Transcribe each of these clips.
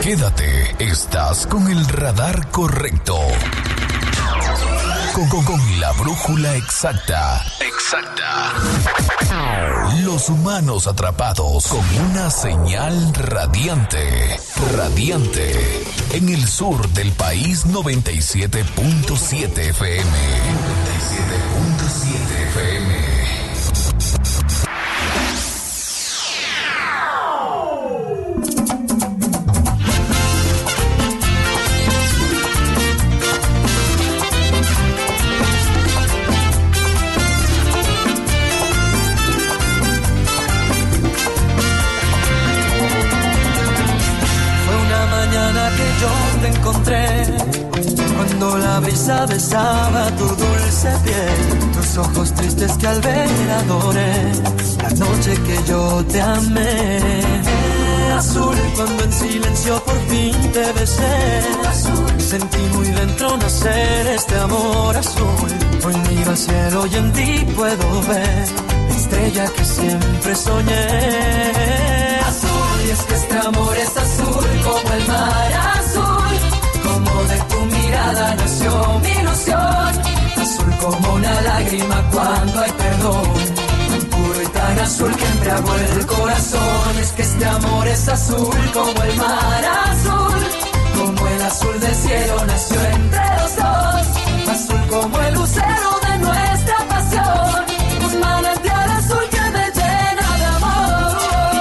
Quédate, estás con el radar correcto. Con la brújula exacta. Los humanos atrapados con una señal radiante. En el sur del país, 97.7 FM. 97.7 FM. Yo te encontré cuando la brisa besaba tu dulce piel, tus ojos tristes que al ver adoré, la noche que yo te amé. Azul, cuando en silencio por fin te besé, azul, sentí muy dentro nacer este amor azul. Hoy miro al cielo y en ti puedo ver la estrella que siempre soñé. Azul, y es que este amor es azul como el mar azul, como de tu mirada nació mi ilusión. Azul como una lágrima cuando hay perdón, tan puro y tan azul que embriagó el corazón. Es que este amor es azul como el mar azul, como el azul del cielo nació entre los dos. Azul como el lucero de nuestra pasión, un manantial azul que me llena de amor.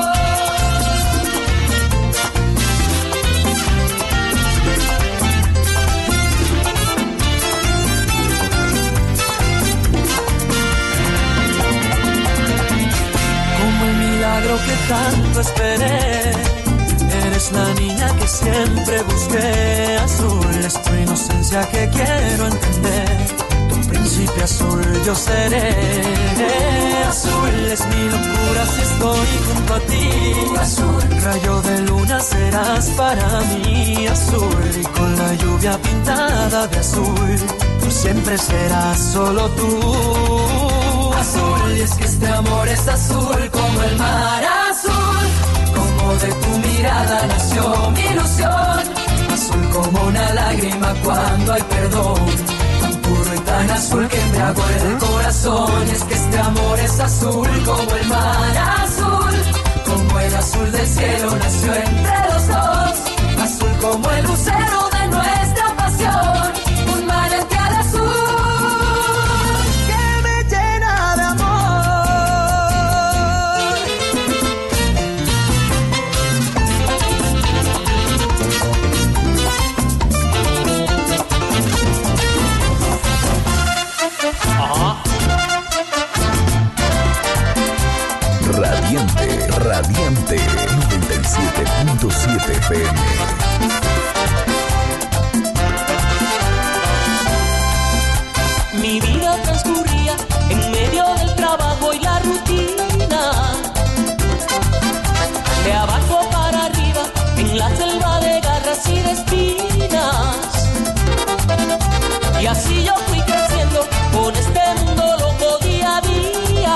Como el milagro que tanto esperé, eres la niña que siempre busqué. Azul es tu inocencia que quiero entender, tu príncipe azul yo seré. Azul es mi locura si estoy junto a ti. Azul, rayo de luna serás para mí. Azul, y con la lluvia pintada de azul, tú siempre serás solo tú. Azul, y es que este amor es azul como el mar azul, como de tu mirada nació mi ilusión. Azul como una lágrima cuando hay perdón, tan puro y tan azul que embriagó el corazón. Y es que este amor es azul como el mar azul, como el azul del cielo nació entre los dos. Azul como el lucero de nuestra pasión, un manantial azul que me llena de amor. Radiante 97.7 FM. Mi vida transcurría en medio del trabajo y la rutina, de abajo para arriba en la selva de garras y de espinas. Y así yo fui creciendo con este mundo loco día a día.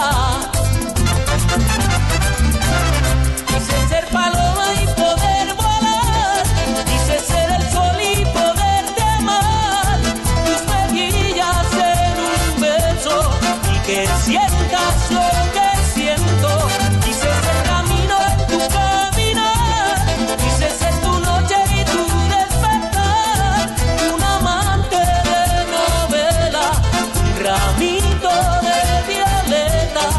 Quise ser paloma y poder volar, quise ser el sol y poderte amar. Tus mejillas en un beso y que sientas lo que siento. Quise ser camino en tu caminar, quise ser tu noche y tu despertar. Un amante de novela, un ramito de violetas.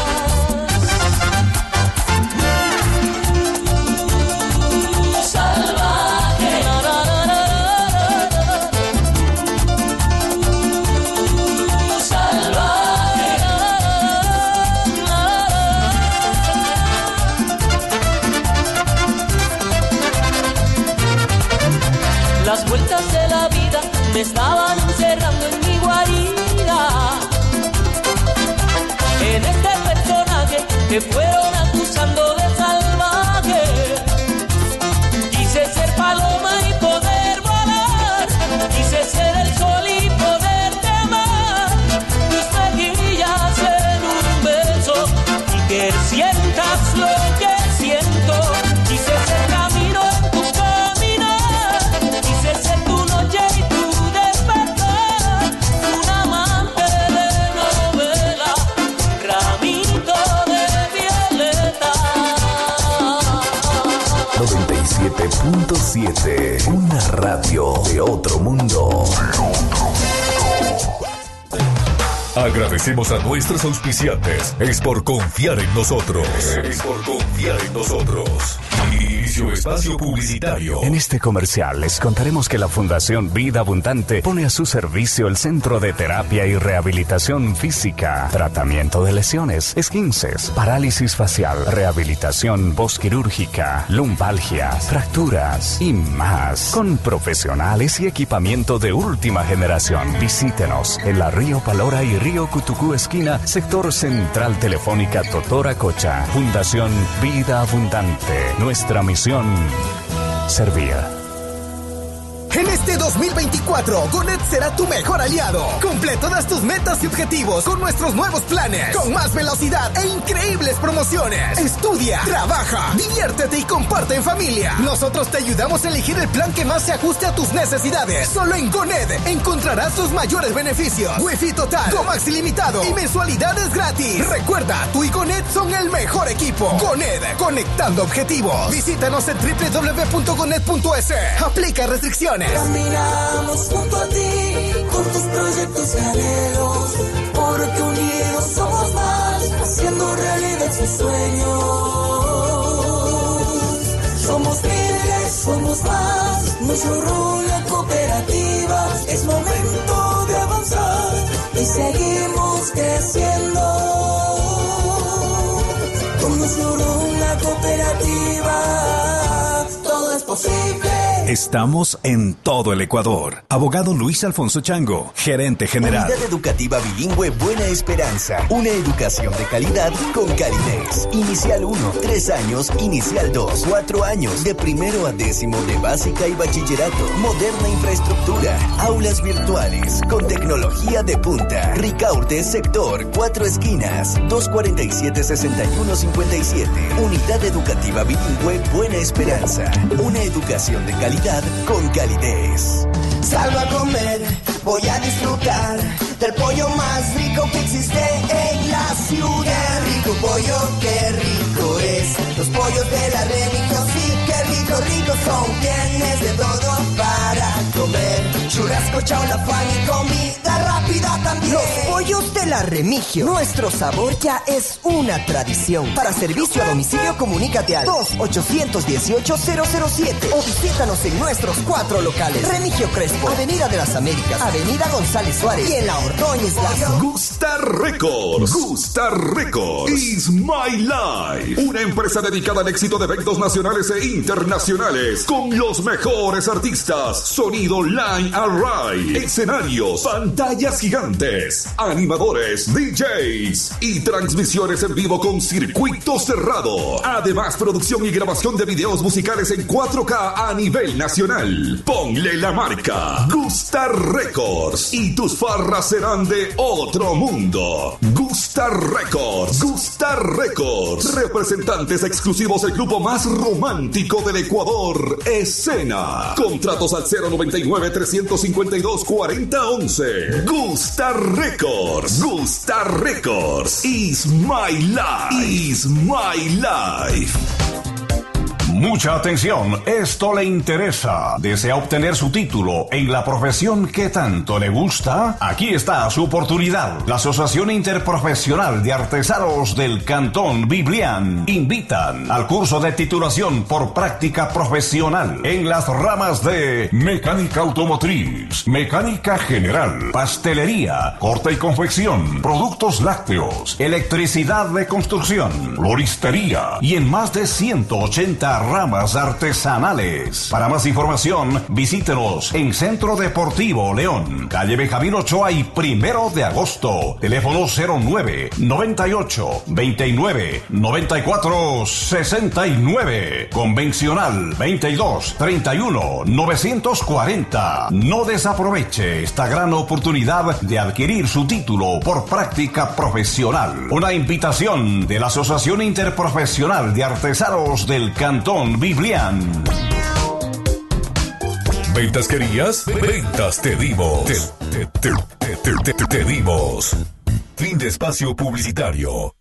Las vueltas de la vida me estaban encerrando en mi guarida, en este personaje que fueron acusando de salvaje. Quise ser paloma y poder volar, quise ser el sol y poderte amar. Tus mejillas en un beso y que sientas lo que siento. Quise ser camino en tu camino. 97.7, una radio de otro mundo. Agradecemos a nuestros auspiciantes. Es por confiar en nosotros. Inicio espacio publicitario. En este comercial les contaremos que la Fundación Vida Abundante pone a su servicio el Centro de Terapia y Rehabilitación Física, tratamiento de lesiones, esguinces, parálisis facial, rehabilitación postquirúrgica, lumbalgias, fracturas y más, con profesionales y equipamiento de última generación. Visítenos en la Río Palora y Río Cutucú esquina, sector central Telefónica Totora Cocha. Fundación Vida Abundante. Nuestra misión, servir. En este 2024, Gonet será tu mejor aliado. Cumple todas tus metas y objetivos con nuestros nuevos planes, con más velocidad e increíbles promociones. Estudia, trabaja, diviértete y comparte en familia. Nosotros te ayudamos a elegir el plan que más se ajuste a tus necesidades. Solo en Gonet encontrarás tus mayores beneficios. Wi-Fi total, Comax ilimitado y mensualidades gratis. Recuerda, tú y Gonet son el mejor equipo. Gonet, conectando objetivos. Visítanos en www.gonet.es. Aplica restricciones. Caminamos junto a ti, con tus proyectos y anhelos, porque unidos somos más, haciendo realidad sus sueños. Somos miles, somos más, nuestro rol en cooperativa, es momento de avanzar y seguimos creciendo. Con nuestro rol en la cooperativa, todo es posible. Estamos en todo el Ecuador. Abogado Luis Alfonso Chango, gerente general. Unidad Educativa Bilingüe Buena Esperanza. Una educación de calidad con calidez. Inicial 1, 3 años. Inicial 2, 4 años. De primero a 10º de básica y bachillerato. Moderna infraestructura. Aulas virtuales con tecnología de punta. Ricaurte, sector 4 esquinas. 247-6157. Unidad Educativa Bilingüe Buena Esperanza. Una educación de calidad con calidez. Salgo a comer, voy a disfrutar del pollo más rico que existe en la ciudad. Qué rico pollo, qué rico es. Los pollos de la Remigio, sí, qué rico, ricos son. Tienes de todo para comer. Churrasco, chaulafán y comida rápida también. Los pollos de la Remigio. Nuestro sabor ya es una tradición. Para servicio a domicilio, comunícate al 2-818-007 o visítanos en nuestros 4 locales. Remigio Crespo, Avenida de las Américas, Avenida González Suárez y en la Ordóñez Lazo. Gusta Records. Gusta Records. Is My Life. Una empresa dedicada al éxito de eventos nacionales e internacionales con los mejores artistas. Sonido Line Array. Escenarios, pantallas gigantes, animadores, DJs y transmisiones en vivo con circuito cerrado. Además, producción y grabación de videos musicales en 4K a nivel nacional. Ponle la marca Gusta Records y tus farras serán de otro mundo. Gusta Records. Gusta Records. Representantes exclusivos del grupo más romántico del Ecuador, Escena. Contratos al 099-352-4011. Gusta Records. Gusta Records. Is My Life. Is My Life. Mucha atención, esto le interesa. ¿Desea obtener su título en la profesión que tanto le gusta? Aquí está su oportunidad. La Asociación Interprofesional de Artesanos del Cantón Biblián invitan al curso de titulación por práctica profesional en las ramas de mecánica automotriz, mecánica general, pastelería, corte y confección, productos lácteos, electricidad de construcción, floristería y en más de 180 ramas artesanales. Para más información, visítenos en Centro Deportivo León, calle Benjamín Ochoa y 1 de agosto. Teléfono 09-98-29-94-69. Convencional 22-31-940. No desaproveche esta gran oportunidad de adquirir su título por práctica profesional. Una invitación de la Asociación Interprofesional de Artesanos del Cantón Biblián. ¿Ventas querías? Ventas te dimos. Te dimos. Fin de espacio publicitario.